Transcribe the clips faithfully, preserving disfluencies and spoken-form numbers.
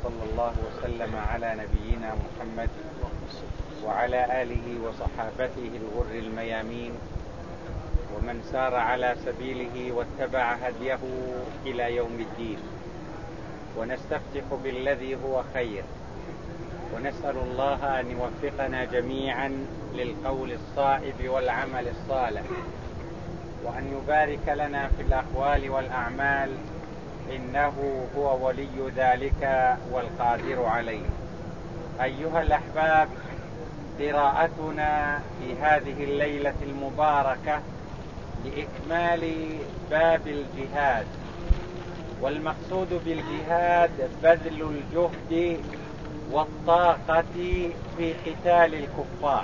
وصلى الله وسلم على نبينا محمد وعلى آله وصحابته الغر الميامين ومن سار على سبيله واتبع هديه إلى يوم الدين. ونستفتح بالذي هو خير، ونسأل الله أن يوفقنا جميعا للقول الصائب والعمل الصالح، وأن يبارك لنا في الأقوال والأعمال، إنه هو ولي ذلك والقادر عليه. أيها الأحباب، قراءتنا في هذه الليلة المباركة لإكمال باب الجهاد، والمقصود بالجهاد بذل الجهد والطاقة في قتال الكفار.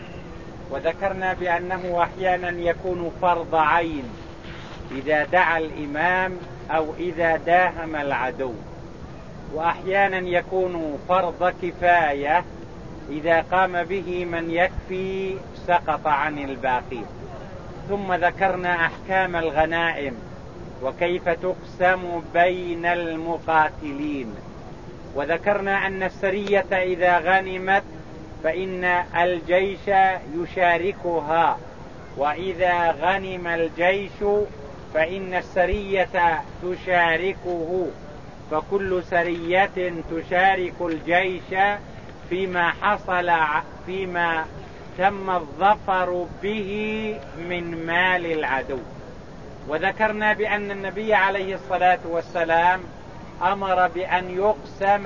وذكرنا بأنه أحيانا يكون فرض عين إذا دعا الإمام أو إذا داهم العدو، وأحيانا يكون فرض كفاية إذا قام به من يكفي سقط عن الباقين. ثم ذكرنا أحكام الغنائم وكيف تقسم بين المقاتلين، وذكرنا أن السرية إذا غنمت فإن الجيش يشاركها، وإذا غنم الجيش فإن السرية تشاركه، فكل سرية تشارك الجيش فيما حصل فيما تم الظفر به من مال العدو. وذكرنا بأن النبي عليه الصلاة والسلام أمر بأن يقسم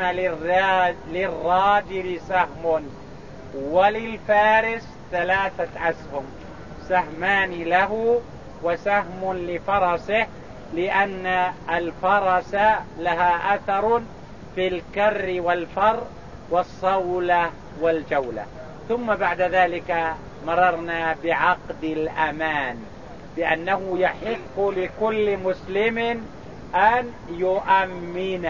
للراجل سهم وللفارس ثلاثة أسهم، سهمان له وسهم لفرسه، لأن الفرس لها أثر في الكر والفر والصولة والجولة. ثم بعد ذلك مررنا بعقد الأمان، بأنه يحق لكل مسلم أن يؤمن،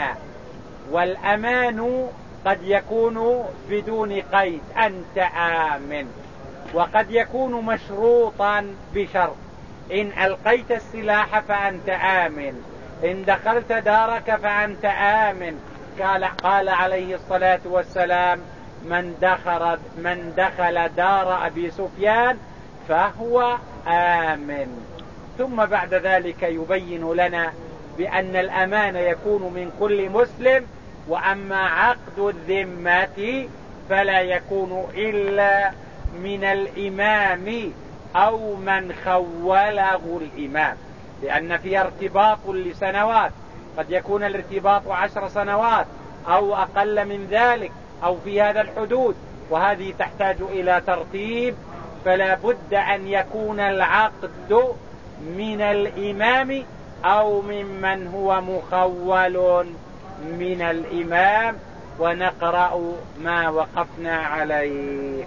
والأمان قد يكون بدون قيد، أنت آمن، وقد يكون مشروطا بشرط: إن ألقيت السلاح فأنت آمن، إن دخلت دارك فأنت آمن. قال, قال عليه الصلاة والسلام: من دخل, من دخل دار أبي سفيان فهو آمن. ثم بعد ذلك يبين لنا بأن الأمان يكون من كل مسلم، وأما عقد الذمة فلا يكون إلا من الإمام أو من خوله الإمام، لأن فيها ارتباط لسنوات، قد يكون الارتباط عشر سنوات أو أقل من ذلك أو في هذا الحدود، وهذه تحتاج إلى ترتيب، فلا بد أن يكون العقد من الإمام أو ممن هو مخول من الإمام. ونقرأ ما وقفنا عليه.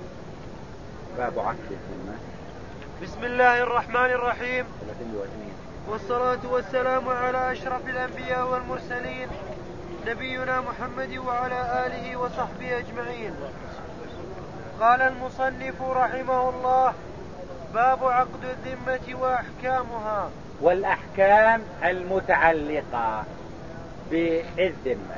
باب عقد الذمة. بسم الله الرحمن الرحيم، والصلاة والسلام على أشرف الأنبياء والمرسلين، نبينا محمد وعلى آله وصحبه أجمعين. قال المصنف رحمه الله: باب عقد الذمة وأحكامها. والأحكام المتعلقة بالذمة،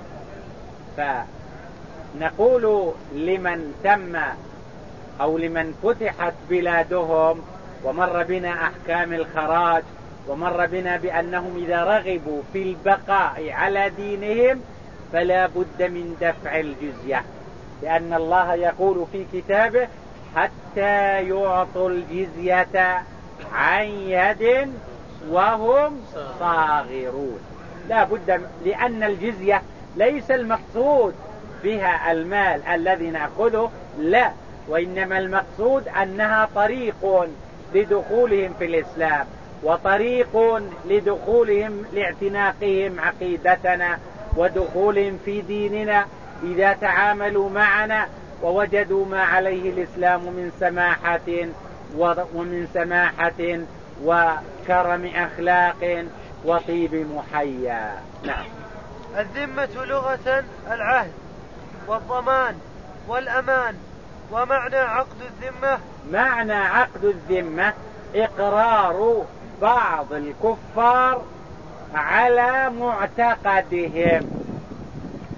فنقول لمن تم أو لمن فتحت بلادهم ومر بنا أحكام الخراج، ومر بنا بأنهم إذا رغبوا في البقاء على دينهم فلا بد من دفع الجزية، لأن الله يقول في كتابه: حتى يعطوا الجزية عن يد وهم صاغرون. لا بد، لأن الجزية ليس المقصود بها المال الذي نأخذه، لا، وإنما المقصود أنها طريق لدخولهم في الإسلام، وطريق لدخولهم لاعتناقهم عقيدتنا ودخولهم في ديننا إذا تعاملوا معنا ووجدوا ما عليه الإسلام من سماحة ومن سماحة وكرم أخلاق وطيب محيا. نعم. الذمة لغة العهد والضمان والأمان. ومعنى عقد الذمة، معنى عقد الذمة إقرار بعض الكفار على معتقدهم،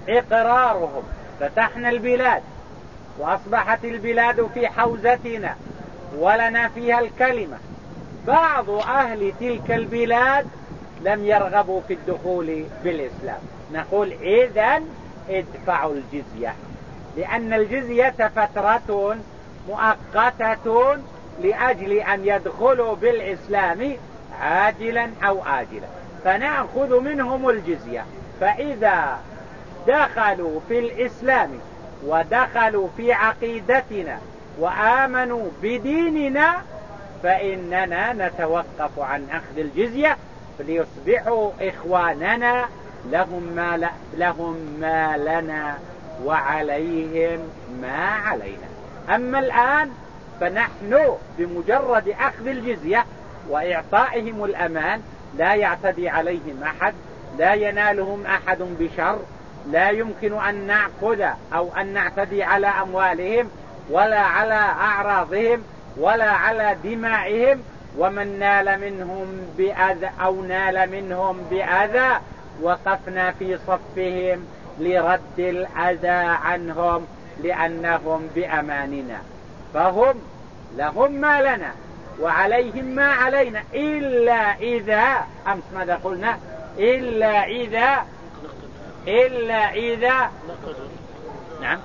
إقرارهم. فتحنا البلاد وأصبحت البلاد في حوزتنا ولنا فيها الكلمة. بعض أهل تلك البلاد لم يرغبوا في الدخول بالإسلام، نقول إذن ادفعوا الجزية، لأن الجزية فترة مؤقتة لأجل أن يدخلوا بالإسلام عاجلا أو آجلا، فنأخذ منهم الجزية. فإذا دخلوا في الإسلام ودخلوا في عقيدتنا وآمنوا بديننا فإننا نتوقف عن أخذ الجزية ليصبحوا إخواننا لهم ما, ل... لهم ما لنا وعليهم ما علينا. أما الآن فنحن بمجرد أخذ الجزية وإعطائهم الأمان لا يعتدي عليهم أحد، لا ينالهم أحد بشر، لا يمكن أن نأخذ أو أن نعتدي على أموالهم ولا على أعراضهم ولا على دمائهم. ومن نال منهم بأذى أو نال منهم بأذى وقفنا في صفهم لرد الأذى عنهم لأنهم بأماننا، فهم لهم ما لنا وعليهم ما علينا، إلا إذا أمس ماذا قلنا؟ إلا إذا إلا إذا نعم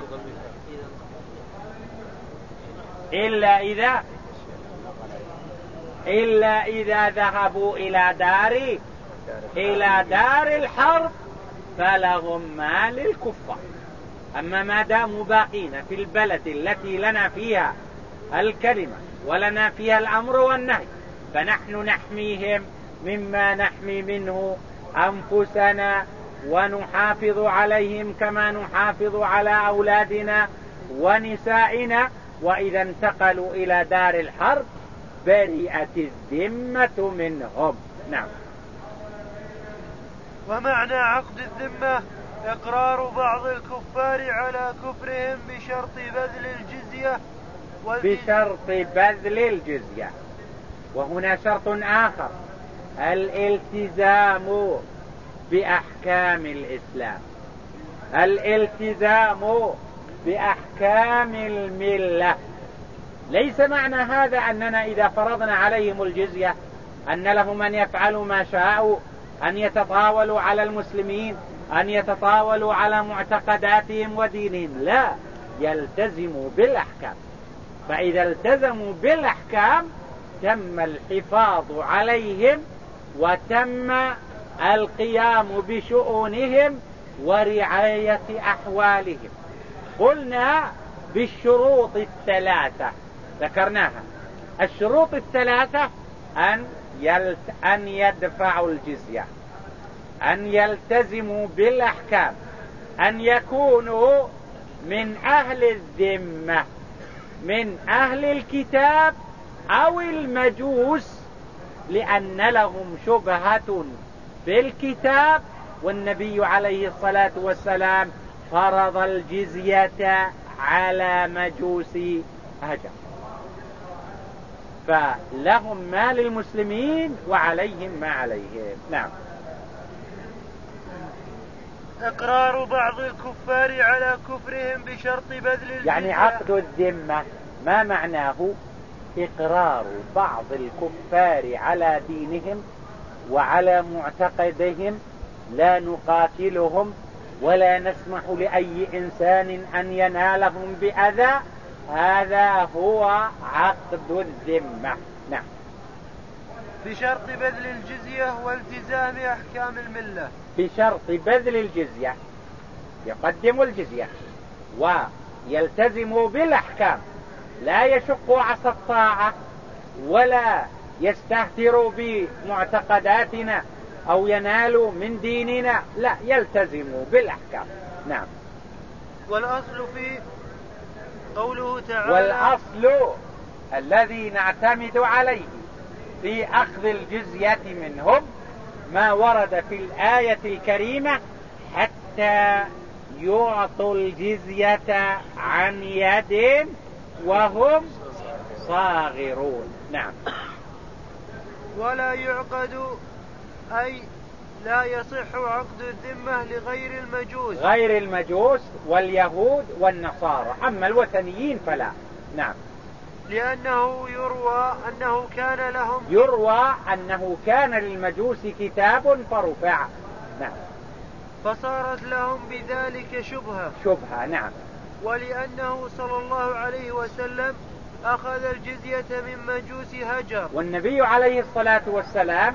إلا إذا إلا إذا ذهبوا إلى دار إلى دار الحرب فلهم ما للكفار. أما ما داموا باقين في البلد التي لنا فيها الكلمة ولنا فيها الأمر والنهي فنحن نحميهم مما نحمي منه أنفسنا ونحافظ عليهم كما نحافظ على أولادنا ونسائنا. وإذا انتقلوا إلى دار الحرب برئت الذمة منهم. نعم. ومعنى عقد الذمة إقرار بعض الكفار على كفرهم بشرط بذل الجزية بشرط بذل الجزية. وهنا شرط آخر، الالتزام بأحكام الإسلام، الالتزام بأحكام الملة. ليس معنى هذا أننا إذا فرضنا عليهم الجزية أن لهم أن يفعلوا ما شاءوا، أن يتطاولوا على المسلمين، أن يتطاولوا على معتقداتهم ودينهم، لا، يلتزموا بالأحكام. فإذا التزموا بالأحكام تم الحفاظ عليهم وتم القيام بشؤونهم ورعاية أحوالهم. قلنا بالشروط الثلاثة ذكرناها. الشروط الثلاثة أن, يلت... أن يدفعوا الجزية، أن يلتزموا بالأحكام، أن يكونوا من أهل الذمة، من أهل الكتاب أو المجوس، لأن لهم شبهة في الكتاب والنبي عليه الصلاة والسلام فرض الجزية على مجوس هجر، فلهم ما للمسلمين وعليهم ما عليهم. نعم. إقرار بعض الكفار على كفرهم بشرط بذل الجزية. يعني عقد الذمة ما معناه؟ إقرار بعض الكفار على دينهم وعلى معتقدهم، لا نقاتلهم ولا نسمح لأي إنسان أن ينالهم بأذى، هذا هو عقد الذمة. نعم. بشرط بذل الجزية والتزام أحكام الملة. بشرط بذل الجزية، يقدم الجزية ويلتزموا بالأحكام، لا يشقوا عصا الطاعة ولا يستهتروا بمعتقداتنا أو ينالوا من ديننا، لا، يلتزموا بالأحكام. نعم. والأصل في قوله تعالى، والأصل الذي نعتمد عليه في أخذ الجزية منهم ما ورد في الآية الكريمة حتى يعطوا الجزية عن يد وهم صاغرون. نعم. ولا يعقد أي لا يصح عقد الذمة لغير المجوس غير المجوس واليهود والنصارى، أما الوثنيين فلا. نعم. لأنه يروى أنه كان لهم يروى أنه كان للمجوس كتاب فرفع. نعم. فصارت لهم بذلك شبهة شبهة. نعم. ولأنه صلى الله عليه وسلم أخذ الجزية من مجوس هجر، والنبي عليه الصلاة والسلام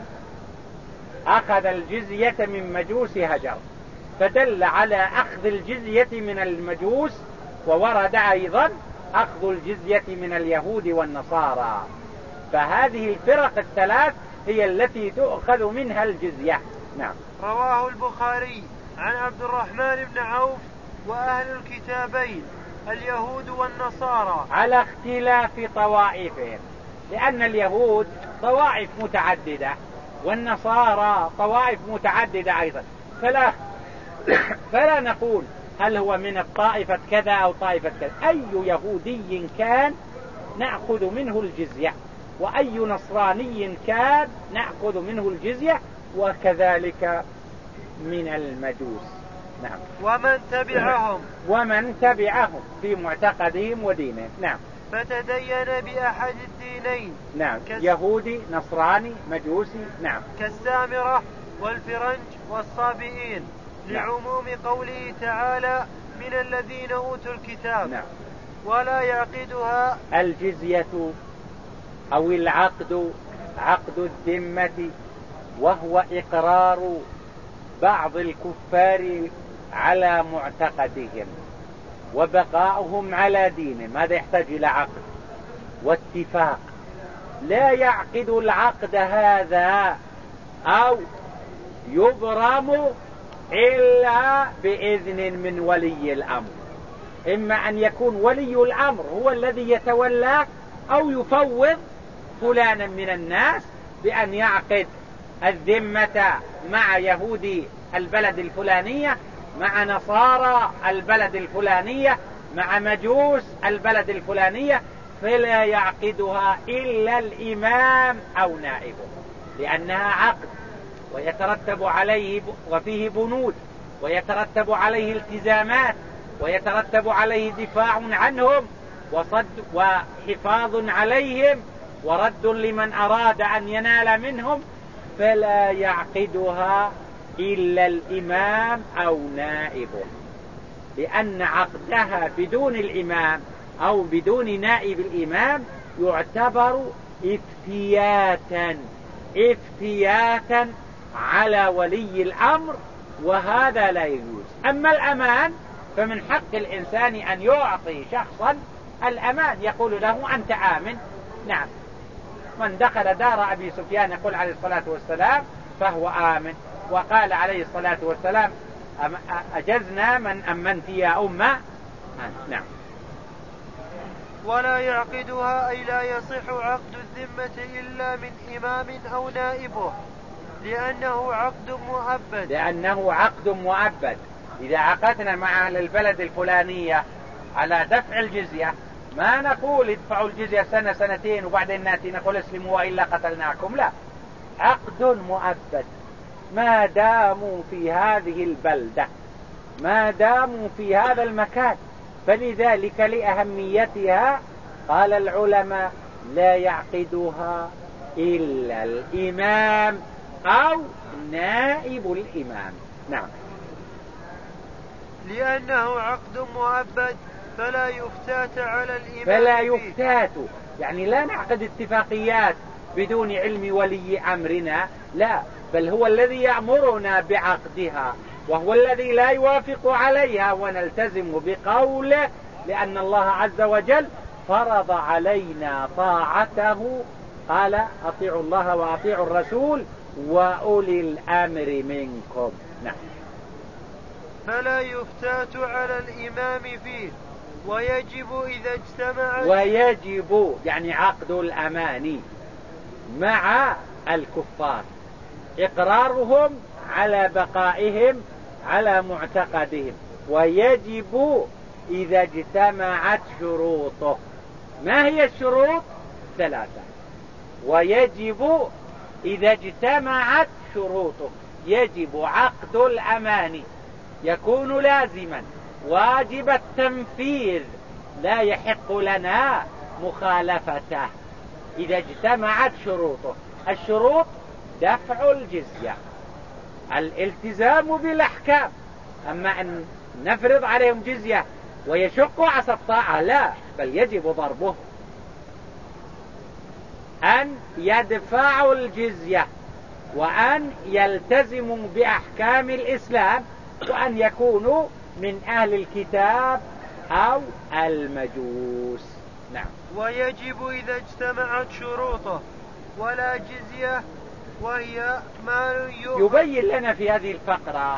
أخذ الجزية من مجوس هجر، فدل على أخذ الجزية من المجوس، وورد أيضا أخذ الجزية من اليهود والنصارى، فهذه الفرق الثلاث هي التي تؤخذ منها الجزية. نعم. رواه البخاري عن عبد الرحمن بن عوف وأهل الكتابين اليهود والنصارى على اختلاف طوائفهم، لأن اليهود طوائف متعددة والنصارى طوائف متعددة أيضا، فلا فلا نقول هل هو من الطائفة كذا أو طائفة كذا، أي يهودي كان نأخذ منه الجزية، وأي نصراني كان نأخذ منه الجزية، وكذلك من المجوس. نعم. ومن تبعهم ومن تبعهم في معتقدهم ودينهم. نعم. فتدين بأحد الدينين. نعم. كس... يهودي نصراني مجوسي. نعم. كالسامرة والفرنج والصابئين. نعم. لعموم قوله تعالى من الذين أوتوا الكتاب. نعم. ولا يعقدها الجزية أو العقد، عقد الذمة، وهو إقرار بعض الكفار على معتقدهم وبقاؤهم على دينهم، هذا يحتاج إلى عقد واتفاق. لا يعقد العقد هذا أو يبرم إلا بإذن من ولي الأمر، إما أن يكون ولي الأمر هو الذي يتولى، أو يفوض فلانا من الناس بأن يعقد الذمة مع يهودي البلد الفلانية، مع نصارى البلد الفلانية، مع مجوس البلد الفلانية، فلا يعقدها إلا الإمام أو نائبه، لأنها عقد ويترتب عليه وفيه بنود، ويترتب عليه التزامات، ويترتب عليه دفاع عنهم وصد وحفاظ عليهم ورد لمن أراد أن ينال منهم، فلا يعقدها إلا الإمام أو نائبه، لأن عقدها بدون الإمام أو بدون نائب الإمام يعتبر افتياتا افتياتا على ولي الأمر، وهذا لا يجوز. أما الأمان فمن حق الإنسان أن يعطي شخصا الأمان، يقول له أنت آمن. نعم. من دخل دار أبي سفيان يقول عليه الصلاة والسلام فهو آمن، وقال عليه الصلاة والسلام أجزنا من أمنت يا أمة. نعم. ولا يعقدها أي لا يصح عقد الذمة إلا من إمام أو نائبه، لأنه عقد مؤبد. لأنه عقد مؤبد. إذا عقدنا مع أهل البلد الفلانية على دفع الجزية، ما نقول ادفعوا الجزية سنة سنتين وبعدين نأتي نقول اسلموا وإلا قتلناكم، لا، عقد مؤبد ما داموا في هذه البلدة، ما داموا في هذا المكان، فلذلك لأهميتها قال العلماء لا يعقدها إلا الإمام أو نائب الإمام. نعم. لأنه عقد مؤبد فلا يفتات على الإمام فلا يفتات، يعني لا نعقد اتفاقيات بدون علم ولي أمرنا، لا، بل هو الذي يأمرنا بعقدها، وهو الذي لا يوافق عليها ونلتزم بقوله، لأن الله عز وجل فرض علينا طاعته، قال أطيعوا الله وأطيعوا الرسول وأولي الأمر منكم. نعم. فلا يفتات على الإمام فيه، ويجب إذا اجتمع ويجب يعني عقد الأمان مع الكفار إقرارهم على بقائهم على معتقدهم، ويجب إذا اجتمعت شروطه. ما هي الشروط؟ ثلاثة. ويجب إذا اجتمعت شروطه، يجب عقد الأمان، يكون لازما واجب التنفيذ، لا يحق لنا مخالفته إذا اجتمعت شروطه. الشروط دفع الجزية، الالتزام بالأحكام، أما أن نفرض عليهم جزية ويشق عصا الطاعة لا، بل يجب ضربه. أن يدفعوا الجزية، وأن يلتزموا بأحكام الإسلام، وأن يكونوا من أهل الكتاب أو المجوس. نعم. ويجب إذا اجتمعت شروطه ولا جزية وهي مال يؤخذ. يبين لنا في هذه الفقرة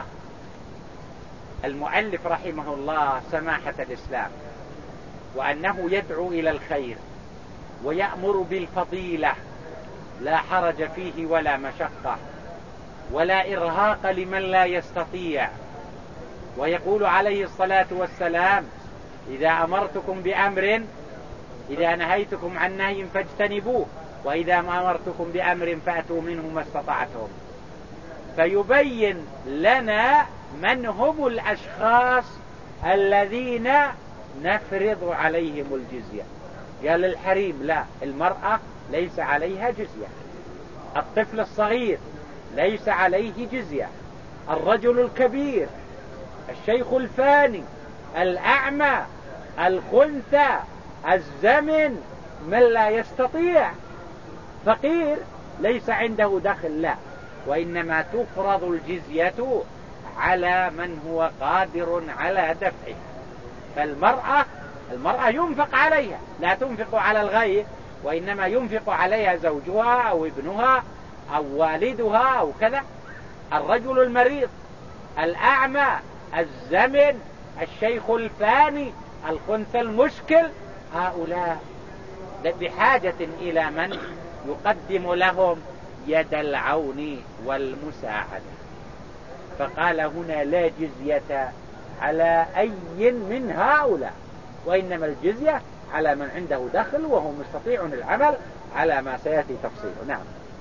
المؤلف رحمه الله سماحة الإسلام، وأنه يدعو إلى الخير ويأمر بالفضيلة، لا حرج فيه ولا مشقة ولا إرهاق لمن لا يستطيع. ويقول عليه الصلاة والسلام: إذا أمرتكم بأمر، إذا نهيتكم عن نهي فاجتنبوه، وإذا ما أمرتكم بأمر فأتوا منه ما استطعتم. فيبين لنا من هم الأشخاص الذين نفرض عليهم الجزية. قال الحريم لا، المرأة ليس عليها جزية، الطفل الصغير ليس عليه جزية، الرجل الكبير، الشيخ الفاني، الأعمى، الخنثى، الزمن، من لا يستطيع، فقير ليس عنده دخل لا، وإنما تفرض الجزية على من هو قادر على دفعه. فالمرأة المرأة ينفق عليها، لا تنفق على الغير، وإنما ينفق عليها زوجها أو ابنها أو والدها أو كذا. الرجل المريض، الأعمى، الزمن، الشيخ الفاني، الخنثى المشكل، هؤلاء بحاجة إلى من يقدم لهم يد العون والمساعدة. فقال هنا: لا جزية على أي من هؤلاء، وإنما الجزية على من عنده دخل وهو مستطيع العمل، على ما سيأتي تفصيله. نعم.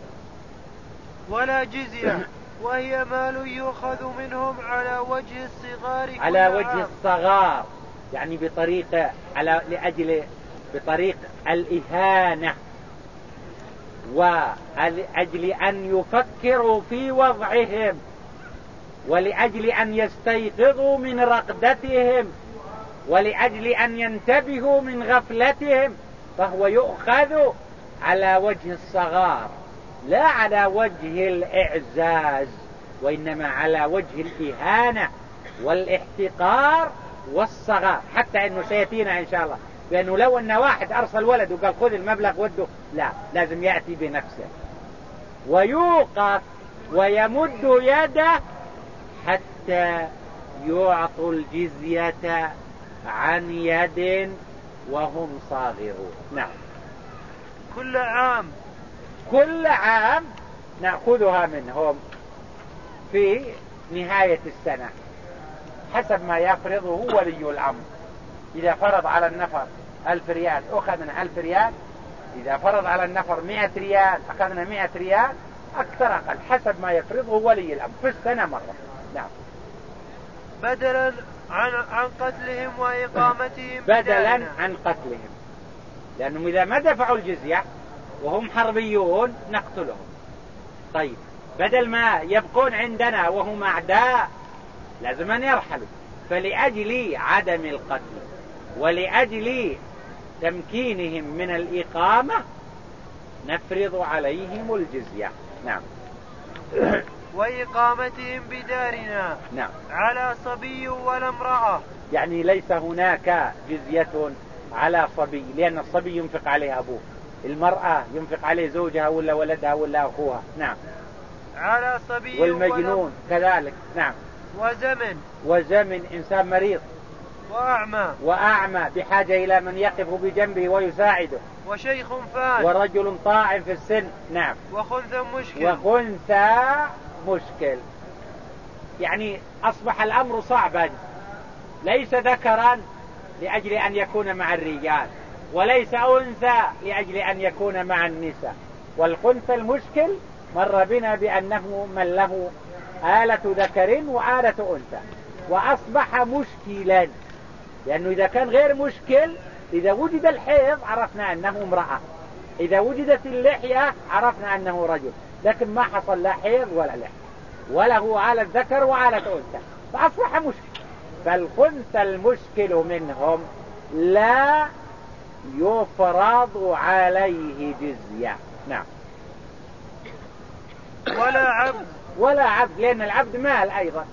ولا جزية وهي مال يؤخذ منهم على وجه الصغار، على وجه الصغار، يعني بطريقة على لأجل بطريق الإهانة، ولأجل أن يفكروا في وضعهم، ولأجل أن يستيقظوا من رقدتهم، ولأجل أن ينتبهوا من غفلتهم، فهو يؤخذ على وجه الصغار لا على وجه الإعزاز، وإنما على وجه الإهانة والاحتقار والصغار. حتى أنه سيأتينا إن شاء الله بأنه لو أن واحد أرسل ولد وقال خذ المبلغ وده، لا، لازم يأتي بنفسه ويوقف ويمد يده حتى يعطوا الجزية عن يد وهم صاغرون. نعم. كل عام كل عام نأخذها منهم في نهاية السنة حسب ما يفرضه ولي الأمر. إذا فرض على النفر ألف ريال أخذنا ألف ريال، إذا فرض على النفر مئة ريال أخذنا مئة ريال، أكثر أقل حسب ما يفرضه ولي الأمر في السنة مرة. نعم. بدلا عن عن قتلهم وإقامتهم بدلا عن قتلهم، لأنهم إذا ما دفعوا الجزية وهم حربيون نقتلهم. طيب بدل ما يبقون عندنا وهم أعداء لازم أن يرحلوا، فلأجل عدم القتل ولأجل تمكينهم من الإقامة نفرض عليهم الجزية. نعم. وإقامتهم بدارنا. نعم. على صبي ولا امرأة، يعني ليس هناك جزية على صبي، لأن الصبي ينفق عليه أبوه، المرأة ينفق عليه زوجها ولا ولدها ولا أخوها. نعم. على صبي والمجنون كذلك. نعم. وزمن وزمن إنسان مريض، وأعمى وأعمى بحاجة إلى من يقف بجنبه ويساعده، وشيخ فان، ورجل طاعن في السن. نعم. وخنثى مشكل. وخنثى مشكل، يعني أصبح الأمر صعبا، ليس ذكرا لأجل أن يكون مع الرجال، وليس أنثى لأجل أن يكون مع النساء. والخنثى المشكل مر بنا بأنه من له آلة ذكر وآلة أنثى، وأصبح مشكلا، لأنه إذا كان غير مشكل، إذا وجد الحيض عرفنا أنه امرأة، إذا وجدت اللحية عرفنا أنه رجل، لكن ما حصل لا حيض ولا لحية، وله آلة ذكر وآلة أنثى، فأصبح مشكل. فالخنثى المشكل منهم لا يفرض عليه جزية. نعم. ولا عبد ولا عبد، لأن العبد مال أيضا.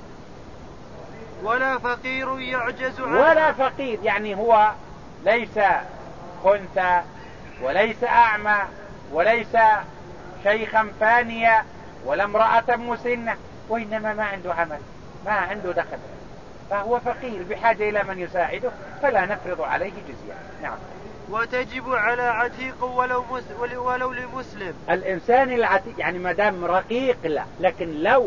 ولا فقير يعجز عنه. ولا فقير، يعني هو ليس خنثى وليس أعمى وليس شيخا فانيا ولا امرأة مسنة، وإنما ما عنده عمل، ما عنده دخل، فهو فقير بحاجة إلى من يساعده، فلا نفرض عليه جزية. نعم. وتجب على عتيق ولو, مس ولو لمسلم. الإنسان العتيق يعني ما دام رقيق لا، لكن لو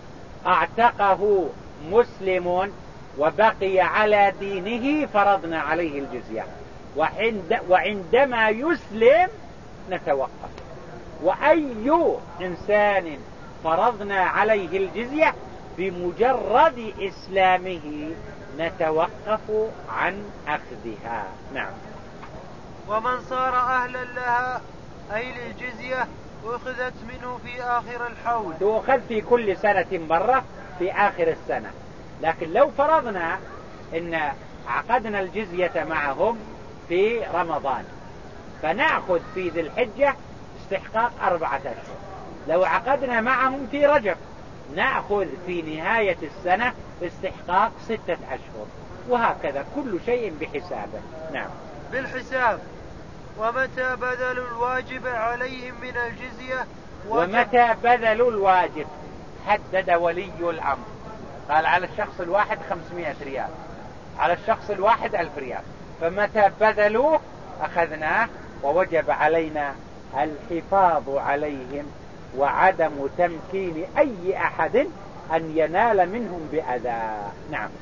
اعتقه مسلم وبقي على دينه فرضنا عليه الجزية، وعند وعندما يسلم نتوقف. وأي إنسان فرضنا عليه الجزية بمجرد إسلامه نتوقف عن أخذها. نعم. ومن صار أهلا لها أي للجزية أخذت منه في آخر الحول. تؤخذ في كل سنة مرة في آخر السنة، لكن لو فرضنا إن عقدنا الجزية معهم في رمضان، فنأخذ في ذي الحجة استحقاق أربعة أشهر. لو عقدنا معهم في رجب نأخذ في نهاية السنة استحقاق ستة أشهر، وهكذا كل شيء بحسابه. نعم. بالحساب. ومتى بذلوا الواجب عليهم من الجزية ومتى بذلوا الواجب حدد ولي الأمر، قال على الشخص الواحد خمسمائة ريال، على الشخص الواحد ألف ريال، فمتى بذلوه أخذناه، ووجب علينا الحفاظ عليهم وعدم تمكين أي أحد أن ينال منهم بأذى. نعم.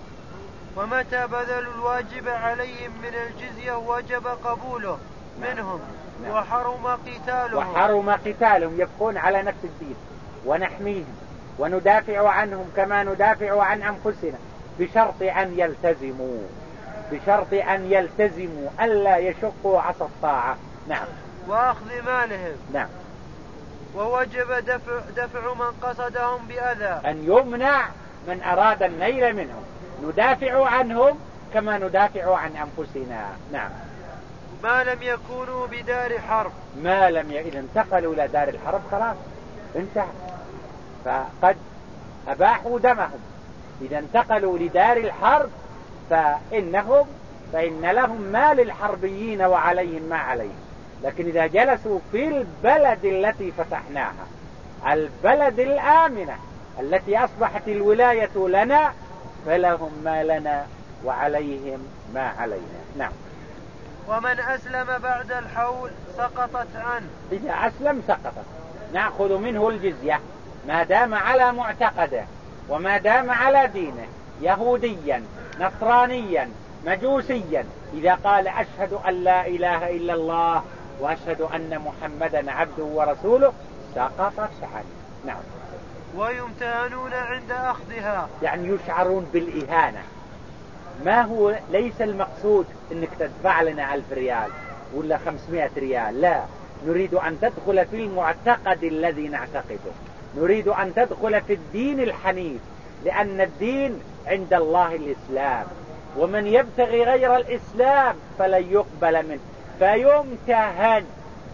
ومتى بذلوا الواجب عليهم من الجزية وجب قبوله منهم. نعم. وحرم قتالهم. وحرم قتالهم، يبقون على نفس الدين، ونحميهم وندافع عنهم كما ندافع عن أنفسنا، بشرط أن يلتزموا بشرط أن يلتزموا ألا يشقوا عصا الطاعة. نعم. وأخذ مالهم. نعم. ووجب دفع, دفع من قصدهم بأذى، أن يمنع من أراد النيل منهم، ندافع عنهم كما ندافع عن أنفسنا. نعم. ما لم يكونوا بدار حرب. ما لم ي... إذا انتقلوا إلى دار الحرب خلاص انتهى، فقد أباحوا دمهم. إذا انتقلوا لدار الحرب فإنهم فإن لهم ما للحربيين وعليهم ما عليهم. لكن إذا جلسوا في البلد التي فتحناها، البلد الآمنة التي أصبحت الولاية لنا، فلهم ما لنا وعليهم ما علينا. نعم. ومن أسلم بعد الحول سقطت عنه. إذا أسلم سقطت، نأخذ منه الجزية ما دام على معتقده وما دام على دينه، يهوديا نصرانيا مجوسيا، إذا قال أشهد أن لا إله إلا الله وأشهد أن محمدا عبده ورسوله سقطت عنه. نعم. ويمتهنون عند أخذها، يعني يشعرون بالإهانة. ما هو ليس المقصود أنك تدفع لنا ألف ريال ولا خمسمائة ريال، لا، نريد أن تدخل في المعتقد الذي نعتقده، نريد أن تدخل في الدين الحنيف، لأن الدين عند الله الإسلام، ومن يبتغي غير الإسلام فلن يقبل منه، فيمتهن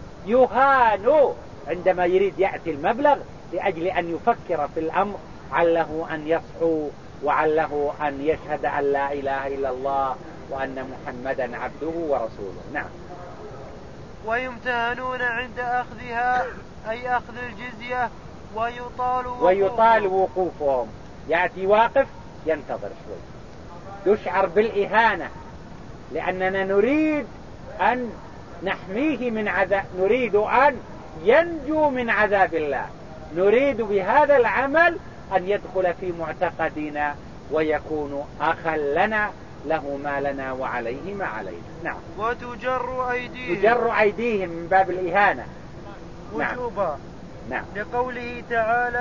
يهان عندما يريد يأتي المبلغ لأجل أن يفكر في الأمر، عله أن يصحو وعله أن يشهد أن لا إله إلا الله وأن محمدا عبده ورسوله. نعم. ويمتهنون عند أخذها أي أخذ الجزية، ويطال وقوفهم, ويطال وقوفهم. يأتي واقف ينتظر شوي، يشعر بالإهانة، لأننا نريد أن نحميه من عذاب، نريد أن ينجو من عذاب الله، نريد بهذا العمل أن يدخل في معتقدنا ويكون أخا لنا، له ما لنا وعليه ما علينا. نعم. وتجر أيديهم، تجر أيديهم من باب الإهانة وجوبا. نعم. لقوله تعالى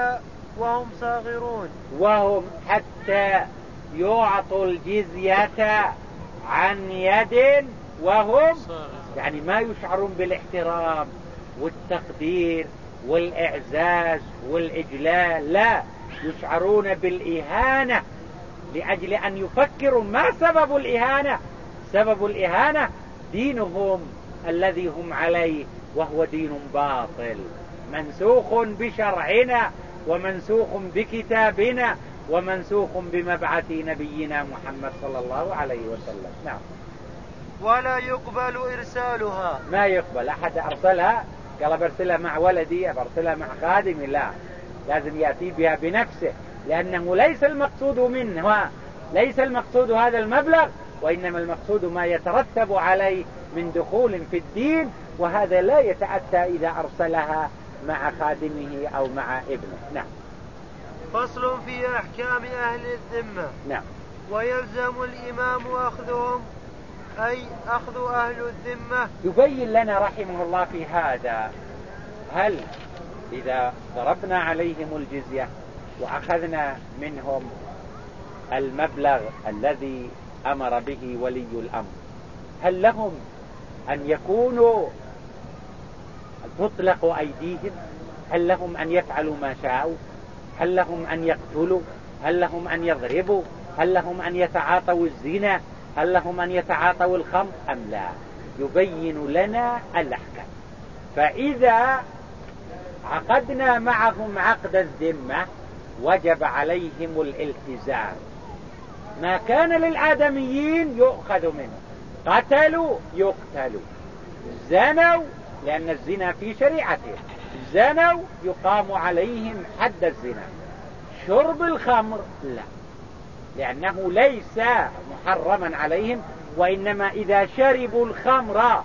وهم صاغرون وهم حتى يعطوا الجزية عن يد وهم يعني ما يشعرون بالاحترام والتقدير والإعزاز والإجلال، لا، يشعرون بالإهانة لأجل أن يفكروا ما سبب الإهانة. سبب الإهانة دينهم الذي هم عليه، وهو دين باطل منسوخ بشرعنا ومنسوخ بكتابنا ومنسوخ بمبعث نبينا محمد صلى الله عليه وسلم. نعم. ولا يقبل إرسالها، ما يقبل أحد أرسلها قال برسلها مع ولدي برسلها مع خادمي، لا، لازم يأتي بها بنفسه، لأنه ليس المقصود منها ليس المقصود هذا المبلغ، وإنما المقصود ما يترتب عليه من دخول في الدين، وهذا لا يتأتى إذا أرسلها مع خادمه أو مع ابنه. نعم. فصل في أحكام أهل الذمة. نعم. ويلزم الإمام أخذهم، أي أخذ أهل الذمة. يبين لنا رحمه الله في هذا، هل إذا ضربنا عليهم الجزية وأخذنا منهم المبلغ الذي أمر به ولي الأمر، هل لهم أن يكونوا تطلق أيديهم؟ هل لهم أن يفعلوا ما شاءوا؟ هل لهم أن يقتلوا؟ هل لهم أن يضربوا؟ هل لهم أن يتعاطوا الزنا؟ هل لهم أن يتعاطوا الخمر أم لا؟ يبين لنا الأحكام. فإذا عقدنا معهم عقد الذمة وجب عليهم الالتزام، ما كان للآدميين يؤخذ منه، قتلوا يقتلوا، زنوا لأن الزنا في شريعتهم، زنوا يقام عليهم حد الزنا، شرب الخمر لا، لأنه ليس محرما عليهم، وإنما إذا شربوا الخمر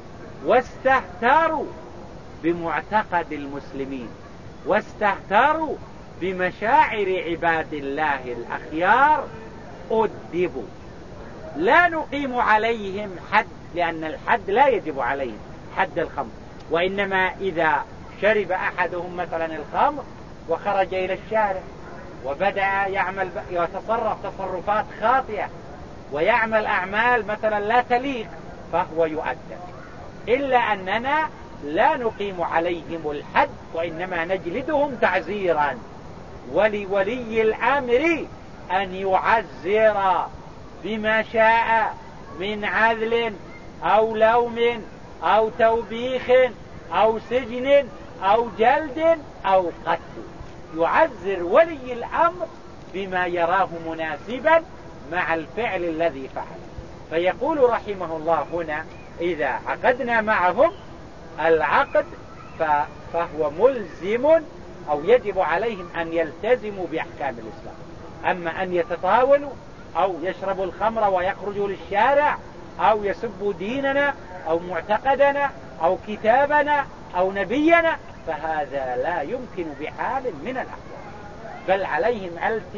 واستهتروا بمعتقد المسلمين واستهتروا بمشاعر عباد الله الأخيار أدبوا. لا نقيم عليهم حد، لأن الحد لا يجب عليهم حد الخمر، وإنما إذا شرب أحدهم مثلا الخمر وخرج إلى الشارع وبدأ يعمل يتصرف تصرفات خاطئة ويعمل أعمال مثلا لا تليق فهو يؤدب، إلا أننا لا نقيم عليهم الحد، وإنما نجلدهم تعزيرا، ولولي الأمر أن يعزر بما شاء من عذل أو لوم أو توبيخ أو سجن أو جلد أو قتل. يعزر ولي الأمر بما يراه مناسبا مع الفعل الذي فعل. فيقول رحمه الله هنا إذا عقدنا معهم العقد فهو ملزم أو يجب عليهم أن يلتزموا بأحكام الإسلام. أما أن يتطاولوا أو يشربوا الخمر ويخرجوا للشارع أو يسبوا ديننا أو معتقدنا أو كتابنا أو نبينا فهذا لا يمكن بحال من الأحوال، بل عليهم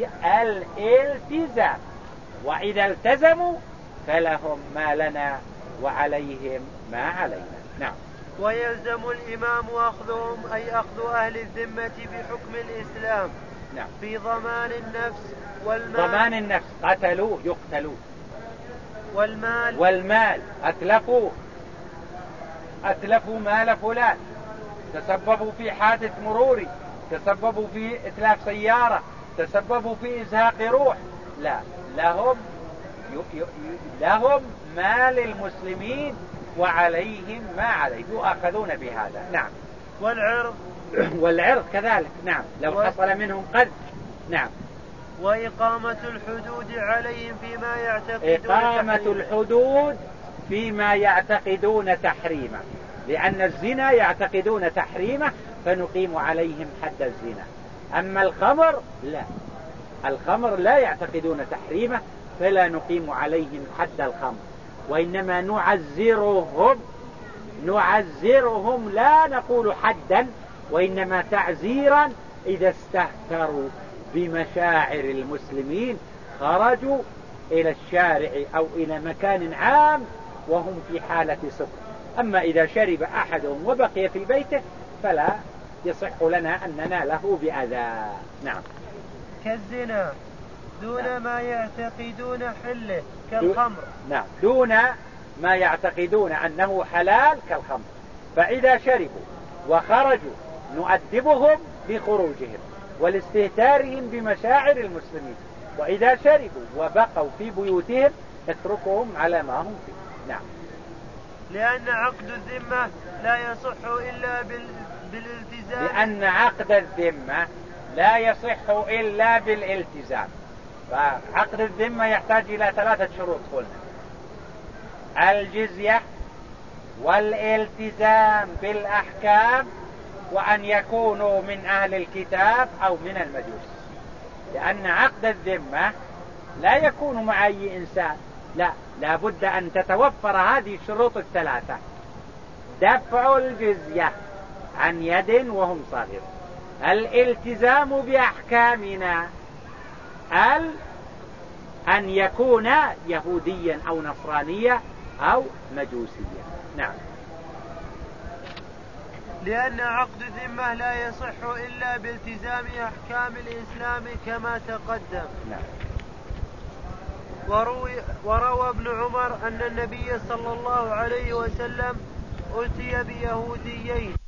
الالتزام، وإذا التزموا فلهم ما لنا وعليهم ما علينا. نعم. ويلزم الإمام أخذهم، أي أخذ أهل الذمة بحكم الإسلام. نعم. في ضمان النفس والمال. ضمان النفس، قتلوا يقتلوا. والمال. والمال أتلفوا أتلفوا مال فلان، تسببوا في حادث مروري، تسببوا في إتلاف سيارة، تسببوا في إزهاق روح، لا، لهم ي... ي... لهم مال المسلمين وعليهم ما عليه، يؤاخذون بهذا. نعم. والعرض. والعرض كذلك. نعم. لو و... حصل منهم قذف. نعم. وإقامة الحدود عليهم فيما يعتقدون إقامة تحريما. الحدود فيما يعتقدون تحريمه، لأن الزنا يعتقدون تحريمه فنقيم عليهم حد الزنا. أما الخمر لا، الخمر لا يعتقدون تحريمه فلا نقيم عليهم حد الخمر، وإنما نعزرهم نعزرهم لا نقول حدا، وإنما تعزيرا إذا استهتروا بمشاعر المسلمين، خرجوا إلى الشارع أو إلى مكان عام وهم في حالة سكر. أما إذا شرب أحدهم وبقي في بيته فلا يصح لنا أن نناله بأذى. نعم. كالزنا دون نعم. ما يعتقدون حله كالخمر. نعم، دون ما يعتقدون أنه حلال كالخمر. فإذا شربوا وخرجوا نؤدبهم بخروجهم ولاستهتارهم بمشاعر المسلمين، وإذا شربوا وبقوا في بيوتهم اتركهم على ما هم فيه. نعم. لأن عقد الذمة لا يصح إلا بالالتزام. لأن عقد الذمة لا يصح إلا بالالتزام. فعقد الذمة يحتاج إلى ثلاثة شروط قلنا: الجزية والالتزام بالأحكام وأن يكونوا من أهل الكتاب أو من المجوس. لأن عقد الذمة لا يكون مع أي إنسان، لا لابد أن تتوفر هذه الشروط الثلاثة: دفع الجزية عن يد وهم صاغر، الالتزام بأحكامنا، ال أن يكون يهوديا أو نصرانيا أو مجوسيا. نعم. لأن عقد الذمة لا يصح إلا بالتزام أحكام الإسلام كما تقدم. نعم. وروي وروى ابن عمر أن النبي صلى الله عليه وسلم أتي بيهوديين